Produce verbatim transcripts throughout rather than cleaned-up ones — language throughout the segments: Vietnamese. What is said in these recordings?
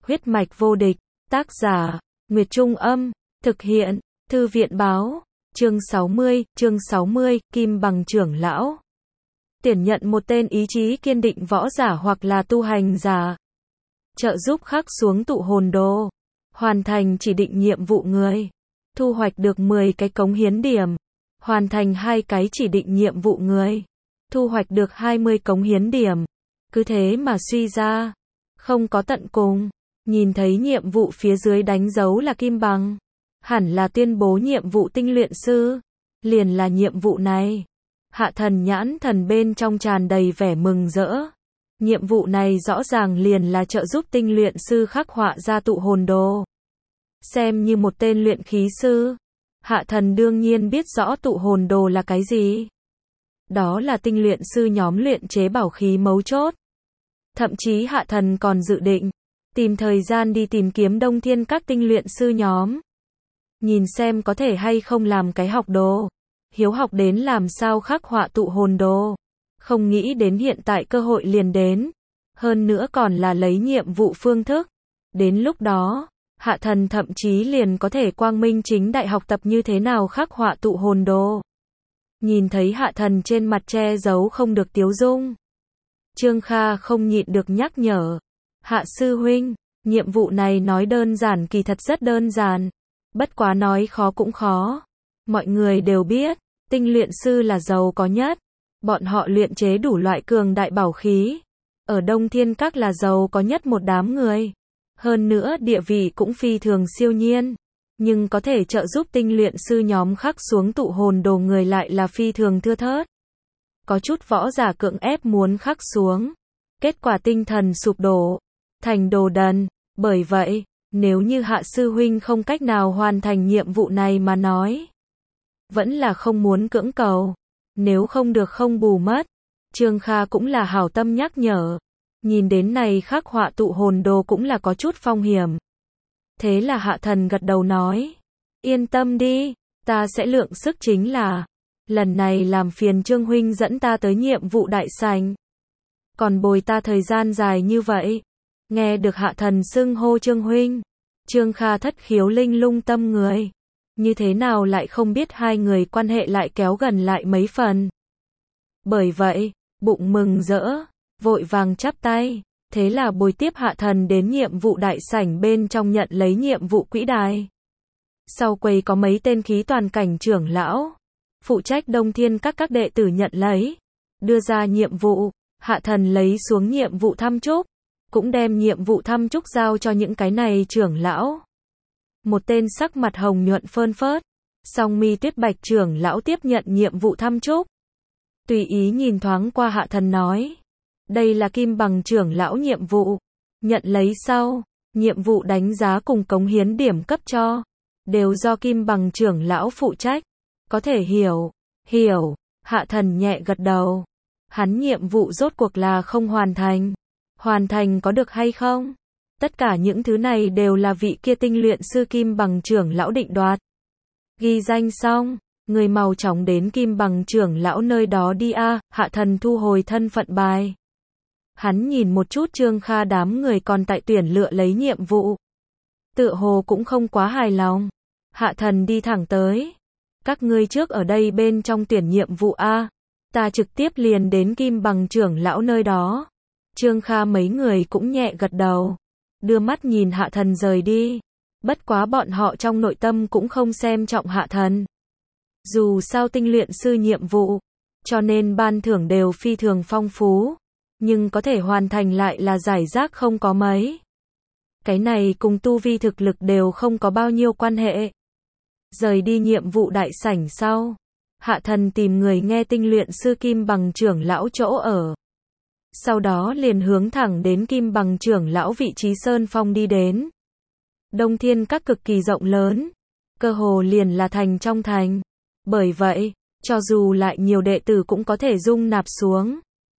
Huyết mạch vô địch, tác giả, Nguyệt Trung Âm, thực hiện, Thư viện Báo, chương sáu mươi, chương sáu mươi, Kim Bằng trưởng lão. Tuyển nhận một tên ý chí kiên định võ giả hoặc là tu hành giả. Trợ giúp khắc xuống tụ hồn đồ. Hoàn thành chỉ định nhiệm vụ người. Thu hoạch được mười cái cống hiến điểm. Hoàn thành hai cái chỉ định nhiệm vụ người. Thu hoạch được hai mươi cống hiến điểm. Cứ thế mà suy ra. Không có tận cùng. Nhìn thấy nhiệm vụ phía dưới đánh dấu là Kim Bằng. Hẳn là tuyên bố nhiệm vụ tinh luyện sư. Liền là nhiệm vụ này. Hạ Thần nhãn thần bên trong tràn đầy vẻ mừng rỡ. Nhiệm vụ này rõ ràng liền là trợ giúp tinh luyện sư khắc họa ra tụ hồn đồ. Xem như một tên luyện khí sư. Hạ Thần đương nhiên biết rõ tụ hồn đồ là cái gì. Đó là tinh luyện sư nhóm luyện chế bảo khí mấu chốt. Thậm chí Hạ Thần còn dự định tìm thời gian đi tìm kiếm Đông Thiên các tinh luyện sư nhóm. Nhìn xem có thể hay không làm cái học đồ. Hiếu học đến làm sao khắc họa tụ hồn đồ. Không nghĩ đến hiện tại cơ hội liền đến. Hơn nữa còn là lấy nhiệm vụ phương thức. Đến lúc đó, Hạ Thần thậm chí liền có thể quang minh chính đại học tập như thế nào khắc họa tụ hồn đồ. Nhìn thấy Hạ Thần trên mặt che giấu không được tiếu dung. Trương Kha không nhịn được nhắc nhở. Hạ sư huynh, nhiệm vụ này nói đơn giản kỳ thật rất đơn giản. Bất quá nói khó cũng khó. Mọi người đều biết, tinh luyện sư là giàu có nhất. Bọn họ luyện chế đủ loại cường đại bảo khí. Ở Đông Thiên Các là giàu có nhất một đám người. Hơn nữa địa vị cũng phi thường siêu nhiên. Nhưng có thể trợ giúp tinh luyện sư nhóm khắc xuống tụ hồn đồ người lại là phi thường thưa thớt. Có chút võ giả cưỡng ép muốn khắc xuống. Kết quả tinh thần sụp đổ. Thành đồ đần. Bởi vậy, nếu như Hạ sư huynh không cách nào hoàn thành nhiệm vụ này mà nói. Vẫn là không muốn cưỡng cầu. Nếu không được không bù mất. Trương Kha cũng là hảo tâm nhắc nhở. Nhìn đến này khắc họa tụ hồn đồ cũng là có chút phong hiểm. Thế là Hạ Thần gật đầu nói. Yên tâm đi, ta sẽ lượng sức chính là. Lần này làm phiền Trương huynh dẫn ta tới nhiệm vụ đại sảnh. Còn bồi ta thời gian dài như vậy. Nghe được Hạ Thần xưng hô Trương huynh. Trương Kha thất khiếu linh lung tâm người. Như thế nào lại không biết hai người quan hệ lại kéo gần lại mấy phần. Bởi vậy, bụng mừng rỡ, vội vàng chắp tay. Thế là bồi tiếp Hạ Thần đến nhiệm vụ đại sảnh bên trong nhận lấy nhiệm vụ quỹ đài. Sau quầy có mấy tên khí toàn cảnh trưởng lão. Phụ trách Đông Thiên các các đệ tử nhận lấy. Đưa ra nhiệm vụ, Hạ Thần lấy xuống nhiệm vụ thăm chúc. Cũng đem nhiệm vụ thăm chúc giao cho những cái này trưởng lão. Một tên sắc mặt hồng nhuận phơn phớt. Song mi tuyết bạch trưởng lão tiếp nhận nhiệm vụ thăm chúc. Tùy ý nhìn thoáng qua Hạ Thần nói. Đây là Kim Bằng trưởng lão nhiệm vụ. Nhận lấy sau, nhiệm vụ đánh giá cùng cống hiến điểm cấp cho. Đều do Kim Bằng trưởng lão phụ trách. Có thể hiểu, hiểu, Hạ Thần nhẹ gật đầu. Hắn nhiệm vụ rốt cuộc là không hoàn thành. Hoàn thành có được hay không? Tất cả những thứ này đều là vị kia tinh luyện sư Kim Bằng trưởng lão định đoạt. Ghi danh xong, người mau chóng đến Kim Bằng trưởng lão nơi đó đi a. À, Hạ Thần thu hồi thân phận bài. Hắn nhìn một chút Trương Kha đám người còn tại tuyển lựa lấy nhiệm vụ. Tựa hồ cũng không quá hài lòng. Hạ Thần đi thẳng tới. Các ngươi trước ở đây bên trong tuyển nhiệm vụ a. À, ta trực tiếp liền đến Kim Bằng trưởng lão nơi đó. Trương Kha mấy người cũng nhẹ gật đầu. Đưa mắt nhìn Hạ Thần rời đi. Bất quá bọn họ trong nội tâm cũng không xem trọng Hạ Thần. Dù sao tinh luyện sư nhiệm vụ, cho nên ban thưởng đều phi thường phong phú. Nhưng có thể hoàn thành lại là giải rác không có mấy. Cái này cùng tu vi thực lực đều không có bao nhiêu quan hệ. Rời đi nhiệm vụ đại sảnh sau. Hạ Thần tìm người nghe tinh luyện sư Kim Bằng trưởng lão chỗ ở. Sau đó liền hướng thẳng đến Kim Bằng trưởng lão vị trí Sơn Phong đi đến. Đông Thiên các cực kỳ rộng lớn. Cơ hồ liền là thành trong thành. Bởi vậy, cho dù lại nhiều đệ tử cũng có thể dung nạp xuống.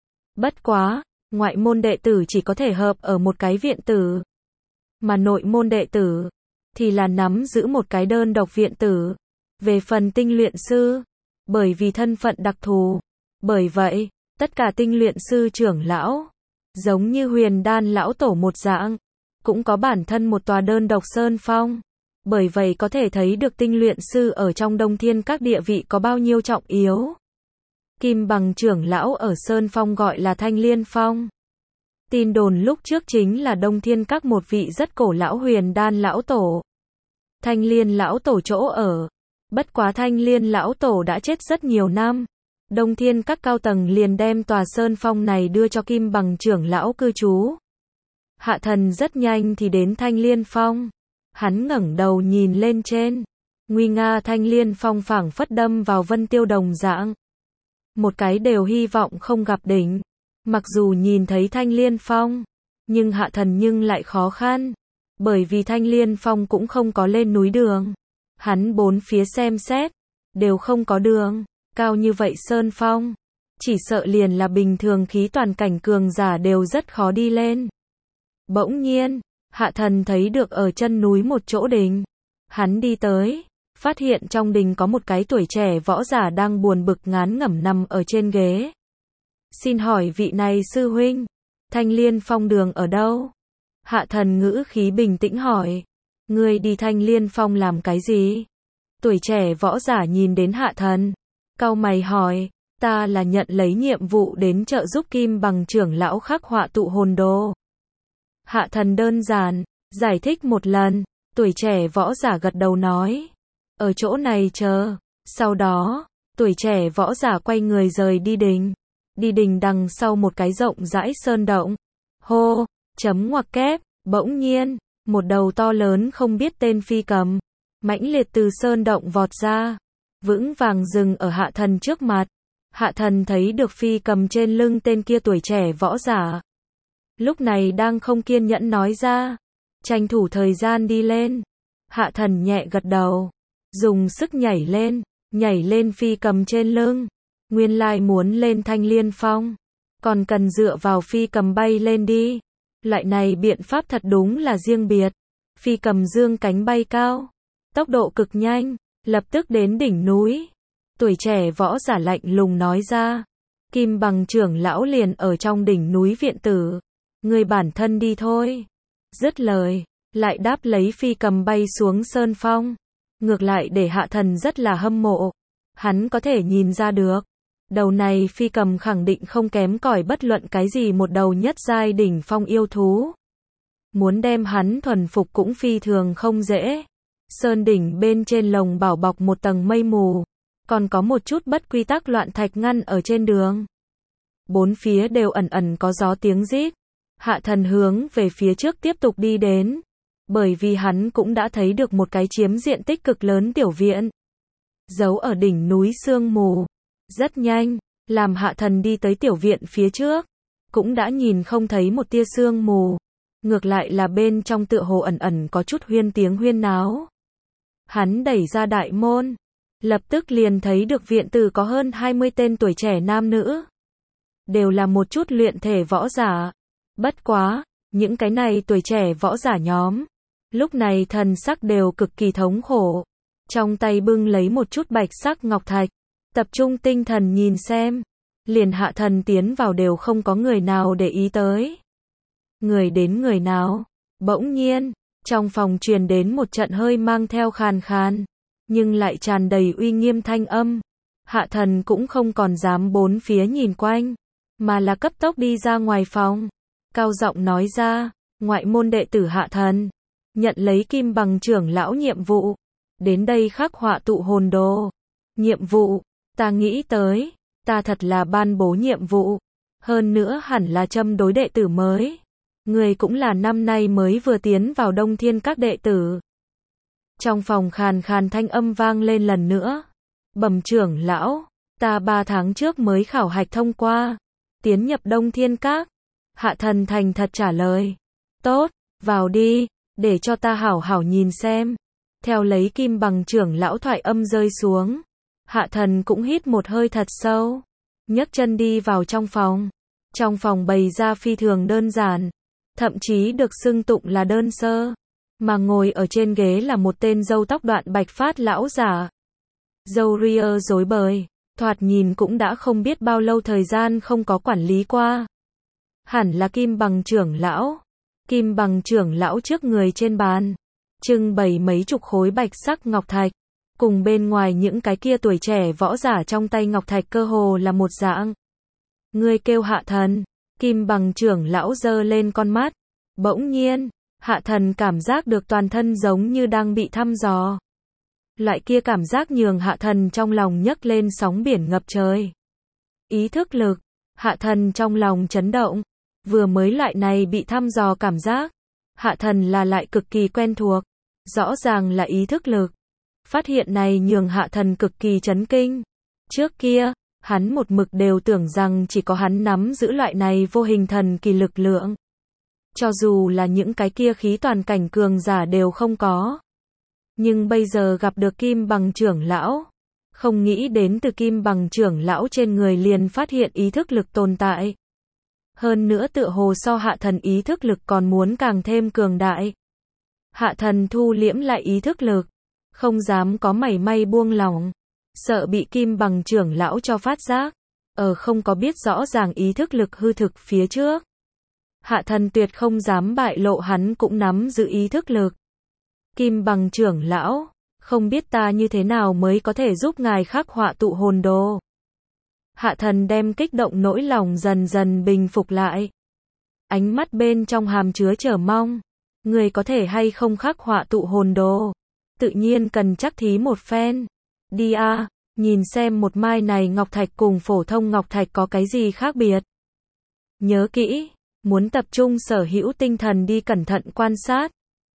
Bất quá, ngoại môn đệ tử chỉ có thể hợp ở một cái viện tử. Mà nội môn đệ tử, thì là nắm giữ một cái đơn độc viện tử. Về phần tinh luyện sư, bởi vì thân phận đặc thù. Bởi vậy, tất cả tinh luyện sư trưởng lão, giống như Huyền Đan lão tổ một dạng, cũng có bản thân một tòa đơn độc sơn phong. Bởi vậy có thể thấy được tinh luyện sư ở trong Đông Thiên Các địa vị có bao nhiêu trọng yếu. Kim Bằng trưởng lão ở Sơn Phong gọi là Thanh Liên Phong. Tin đồn lúc trước chính là Đông Thiên Các một vị rất cổ lão Huyền Đan lão tổ. Thanh Liên lão tổ chỗ ở. Bất quá Thanh Liên lão tổ đã chết rất nhiều năm. Đông Thiên Các cao tầng liền đem tòa Sơn Phong này đưa cho Kim Bằng trưởng lão cư trú. Hạ Thần rất nhanh thì đến Thanh Liên Phong. Hắn ngẩng đầu nhìn lên trên. Nguy nga Thanh Liên Phong phảng phất đâm vào Vân Tiêu đồng dạng. Một cái đều hy vọng không gặp đỉnh. Mặc dù nhìn thấy Thanh Liên Phong, nhưng Hạ Thần nhưng lại khó khăn. Bởi vì Thanh Liên Phong cũng không có lên núi đường. Hắn bốn phía xem xét, đều không có đường. Cao như vậy Sơn Phong, chỉ sợ liền là bình thường khí toàn cảnh cường giả đều rất khó đi lên. Bỗng nhiên, Hạ Thần thấy được ở chân núi một chỗ đình. Hắn đi tới, phát hiện trong đình có một cái tuổi trẻ võ giả đang buồn bực ngán ngẩm nằm ở trên ghế. Xin hỏi vị này sư huynh, Thanh Liên Phong đường ở đâu? Hạ Thần ngữ khí bình tĩnh hỏi. Ngươi đi Thanh Liên Phong làm cái gì? Tuổi trẻ võ giả nhìn đến Hạ Thần, cau mày hỏi. Ta là nhận lấy nhiệm vụ đến trợ giúp Kim Bằng trưởng lão khắc họa tụ hồn đồ. Hạ Thần đơn giản giải thích một lần. Tuổi trẻ võ giả gật đầu nói. Ở chỗ này chờ. Sau đó, tuổi trẻ võ giả quay người rời đi đình. Đi đình đằng sau một cái rộng rãi sơn động. Hô, chấm ngoặc kép, bỗng nhiên, một đầu to lớn không biết tên phi cầm, mãnh liệt từ sơn động vọt ra, vững vàng dừng ở Hạ Thần trước mặt. Hạ Thần thấy được phi cầm trên lưng tên kia tuổi trẻ võ giả. Lúc này đang không kiên nhẫn nói ra, tranh thủ thời gian đi lên. Hạ Thần nhẹ gật đầu, dùng sức nhảy lên, nhảy lên phi cầm trên lưng. Nguyên lai muốn lên Thanh Liên Phong, còn cần dựa vào phi cầm bay lên đi. Loại này biện pháp thật đúng là riêng biệt. Phi cầm dương cánh bay cao, tốc độ cực nhanh, lập tức đến đỉnh núi. Tuổi trẻ võ giả lạnh lùng nói ra. Kim Bằng trưởng lão liền ở trong đỉnh núi viện tử. Người bản thân đi thôi. Dứt lời, lại đáp lấy phi cầm bay xuống sơn phong. Ngược lại để Hạ Thần rất là hâm mộ. Hắn có thể nhìn ra được. Đầu này phi cầm khẳng định không kém cỏi bất luận cái gì một đầu nhất giai đỉnh phong yêu thú. Muốn đem hắn thuần phục cũng phi thường không dễ. Sơn đỉnh bên trên lồng bảo bọc một tầng mây mù. Còn có một chút bất quy tắc loạn thạch ngăn ở trên đường. Bốn phía đều ẩn ẩn có gió tiếng rít. Hạ Thần hướng về phía trước tiếp tục đi đến. Bởi vì hắn cũng đã thấy được một cái chiếm diện tích cực lớn tiểu viện. Giấu ở đỉnh núi sương mù. Rất nhanh, làm Hạ Thần đi tới tiểu viện phía trước. Cũng đã nhìn không thấy một tia sương mù. Ngược lại là bên trong tựa hồ ẩn ẩn có chút huyên tiếng huyên náo. Hắn đẩy ra đại môn. Lập tức liền thấy được viện tử có hơn hai mươi tên tuổi trẻ nam nữ. Đều là một chút luyện thể võ giả. Bất quá, những cái này tuổi trẻ võ giả nhóm. Lúc này thần sắc đều cực kỳ thống khổ. Trong tay bưng lấy một chút bạch sắc ngọc thạch. Tập trung tinh thần nhìn xem. Liền Hạ Thần tiến vào đều không có người nào để ý tới. Người đến người nào. Bỗng nhiên, trong phòng truyền đến một trận hơi mang theo khàn khàn. Nhưng lại tràn đầy uy nghiêm thanh âm. Hạ Thần cũng không còn dám bốn phía nhìn quanh. Mà là cấp tốc đi ra ngoài phòng. Cao giọng nói ra. Ngoại môn đệ tử Hạ Thần. Nhận lấy Kim Bằng trưởng lão nhiệm vụ. Đến đây khắc họa tụ hồn đồ. Nhiệm vụ. Ta nghĩ tới. Ta thật là ban bố nhiệm vụ. Hơn nữa hẳn là châm đối đệ tử mới. Người cũng là năm nay mới vừa tiến vào Đông Thiên Các đệ tử. Trong phòng khàn khàn thanh âm vang lên lần nữa. Bẩm trưởng lão. Ta ba tháng trước mới khảo hạch thông qua. Tiến nhập Đông Thiên Các. Hạ Thần thành thật trả lời. Tốt, vào đi. Để cho ta hảo hảo nhìn xem. Theo lấy Kim Bằng trưởng lão thoại âm rơi xuống. Hạ Thần cũng hít một hơi thật sâu. Nhấc chân đi vào trong phòng. Trong phòng bày ra phi thường đơn giản. Thậm chí được xưng tụng là đơn sơ. Mà ngồi ở trên ghế là một tên râu tóc đoạn bạch phát lão giả. Râu ria rối bời. Thoạt nhìn cũng đã không biết bao lâu thời gian không có quản lý qua. Hẳn là Kim Bằng trưởng lão. Kim Bằng trưởng lão trước người trên bàn, trưng bày mấy chục khối bạch sắc ngọc thạch, cùng bên ngoài những cái kia tuổi trẻ võ giả trong tay ngọc thạch cơ hồ là một dạng. Ngươi kêu Hạ Thần, Kim Bằng trưởng lão giơ lên con mắt, bỗng nhiên, Hạ Thần cảm giác được toàn thân giống như đang bị thăm dò. Loại kia cảm giác nhường Hạ Thần trong lòng nhấc lên sóng biển ngập trời. Ý thức lực, Hạ Thần trong lòng chấn động, vừa mới loại này bị thăm dò cảm giác, Hạ Thần là lại cực kỳ quen thuộc, rõ ràng là ý thức lực. Phát hiện này nhường Hạ Thần cực kỳ chấn kinh. Trước kia, hắn một mực đều tưởng rằng chỉ có hắn nắm giữ loại này vô hình thần kỳ lực lượng. Cho dù là những cái kia khí toàn cảnh cường giả đều không có. Nhưng bây giờ gặp được Kim Bằng trưởng lão, không nghĩ đến từ Kim Bằng trưởng lão trên người liền phát hiện ý thức lực tồn tại. Hơn nữa tựa hồ so Hạ Thần ý thức lực còn muốn càng thêm cường đại. Hạ Thần thu liễm lại ý thức lực, không dám có mảy may buông lỏng, sợ bị Kim Bằng trưởng lão cho phát giác, ở không có biết rõ ràng ý thức lực hư thực phía trước. Hạ Thần tuyệt không dám bại lộ hắn cũng nắm giữ ý thức lực. Kim Bằng trưởng lão, không biết ta như thế nào mới có thể giúp ngài khắc họa tụ hồn đồ. Hạ Thần đem kích động nỗi lòng dần dần bình phục lại. Ánh mắt bên trong hàm chứa chờ mong. Người có thể hay không khắc họa tụ hồn đồ? Tự nhiên cần chắc thí một phen. Đi a, nhìn xem một mai này ngọc thạch cùng phổ thông ngọc thạch có cái gì khác biệt. Nhớ kỹ, muốn tập trung sở hữu tinh thần đi cẩn thận quan sát.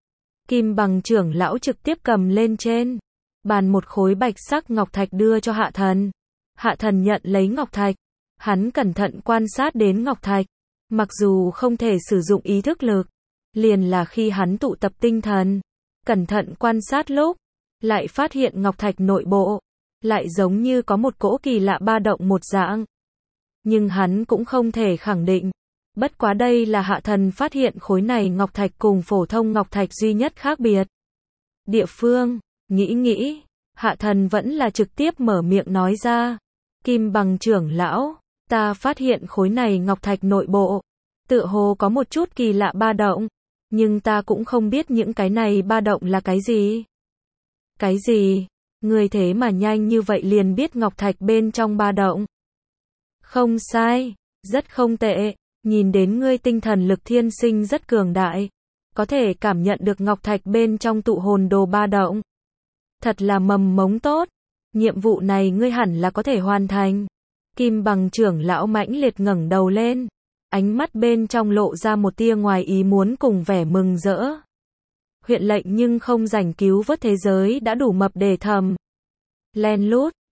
Kim Bằng trưởng lão trực tiếp cầm lên trên bàn một khối bạch sắc ngọc thạch đưa cho Hạ Thần. Hạ Thần nhận lấy ngọc thạch, hắn cẩn thận quan sát đến ngọc thạch, mặc dù không thể sử dụng ý thức lực, liền là khi hắn tụ tập tinh thần, cẩn thận quan sát lúc, lại phát hiện ngọc thạch nội bộ, lại giống như có một cỗ kỳ lạ ba động một dạng. Nhưng hắn cũng không thể khẳng định. Bất quá đây là Hạ Thần phát hiện khối này ngọc thạch cùng phổ thông ngọc thạch duy nhất khác biệt. Địa phương, nghĩ nghĩ, Hạ Thần vẫn là trực tiếp mở miệng nói ra. Kim Bằng trưởng lão, ta phát hiện khối này ngọc thạch nội bộ, tựa hồ có một chút kỳ lạ ba động, nhưng ta cũng không biết những cái này ba động là cái gì. Cái gì? Ngươi thế mà nhanh như vậy liền biết ngọc thạch bên trong ba động. Không sai, rất không tệ. Nhìn đến ngươi tinh thần lực thiên sinh rất cường đại, có thể cảm nhận được ngọc thạch bên trong tụ hồn đồ ba động. Thật là mầm mống tốt, nhiệm vụ này ngươi hẳn là có thể hoàn thành. Kim Bằng trưởng lão mãnh liệt ngẩng đầu lên, ánh mắt bên trong lộ ra một tia ngoài ý muốn cùng vẻ mừng rỡ. Huyện lệnh nhưng không rảnh cứu vớt thế giới đã đủ mập để thầm. Len lút,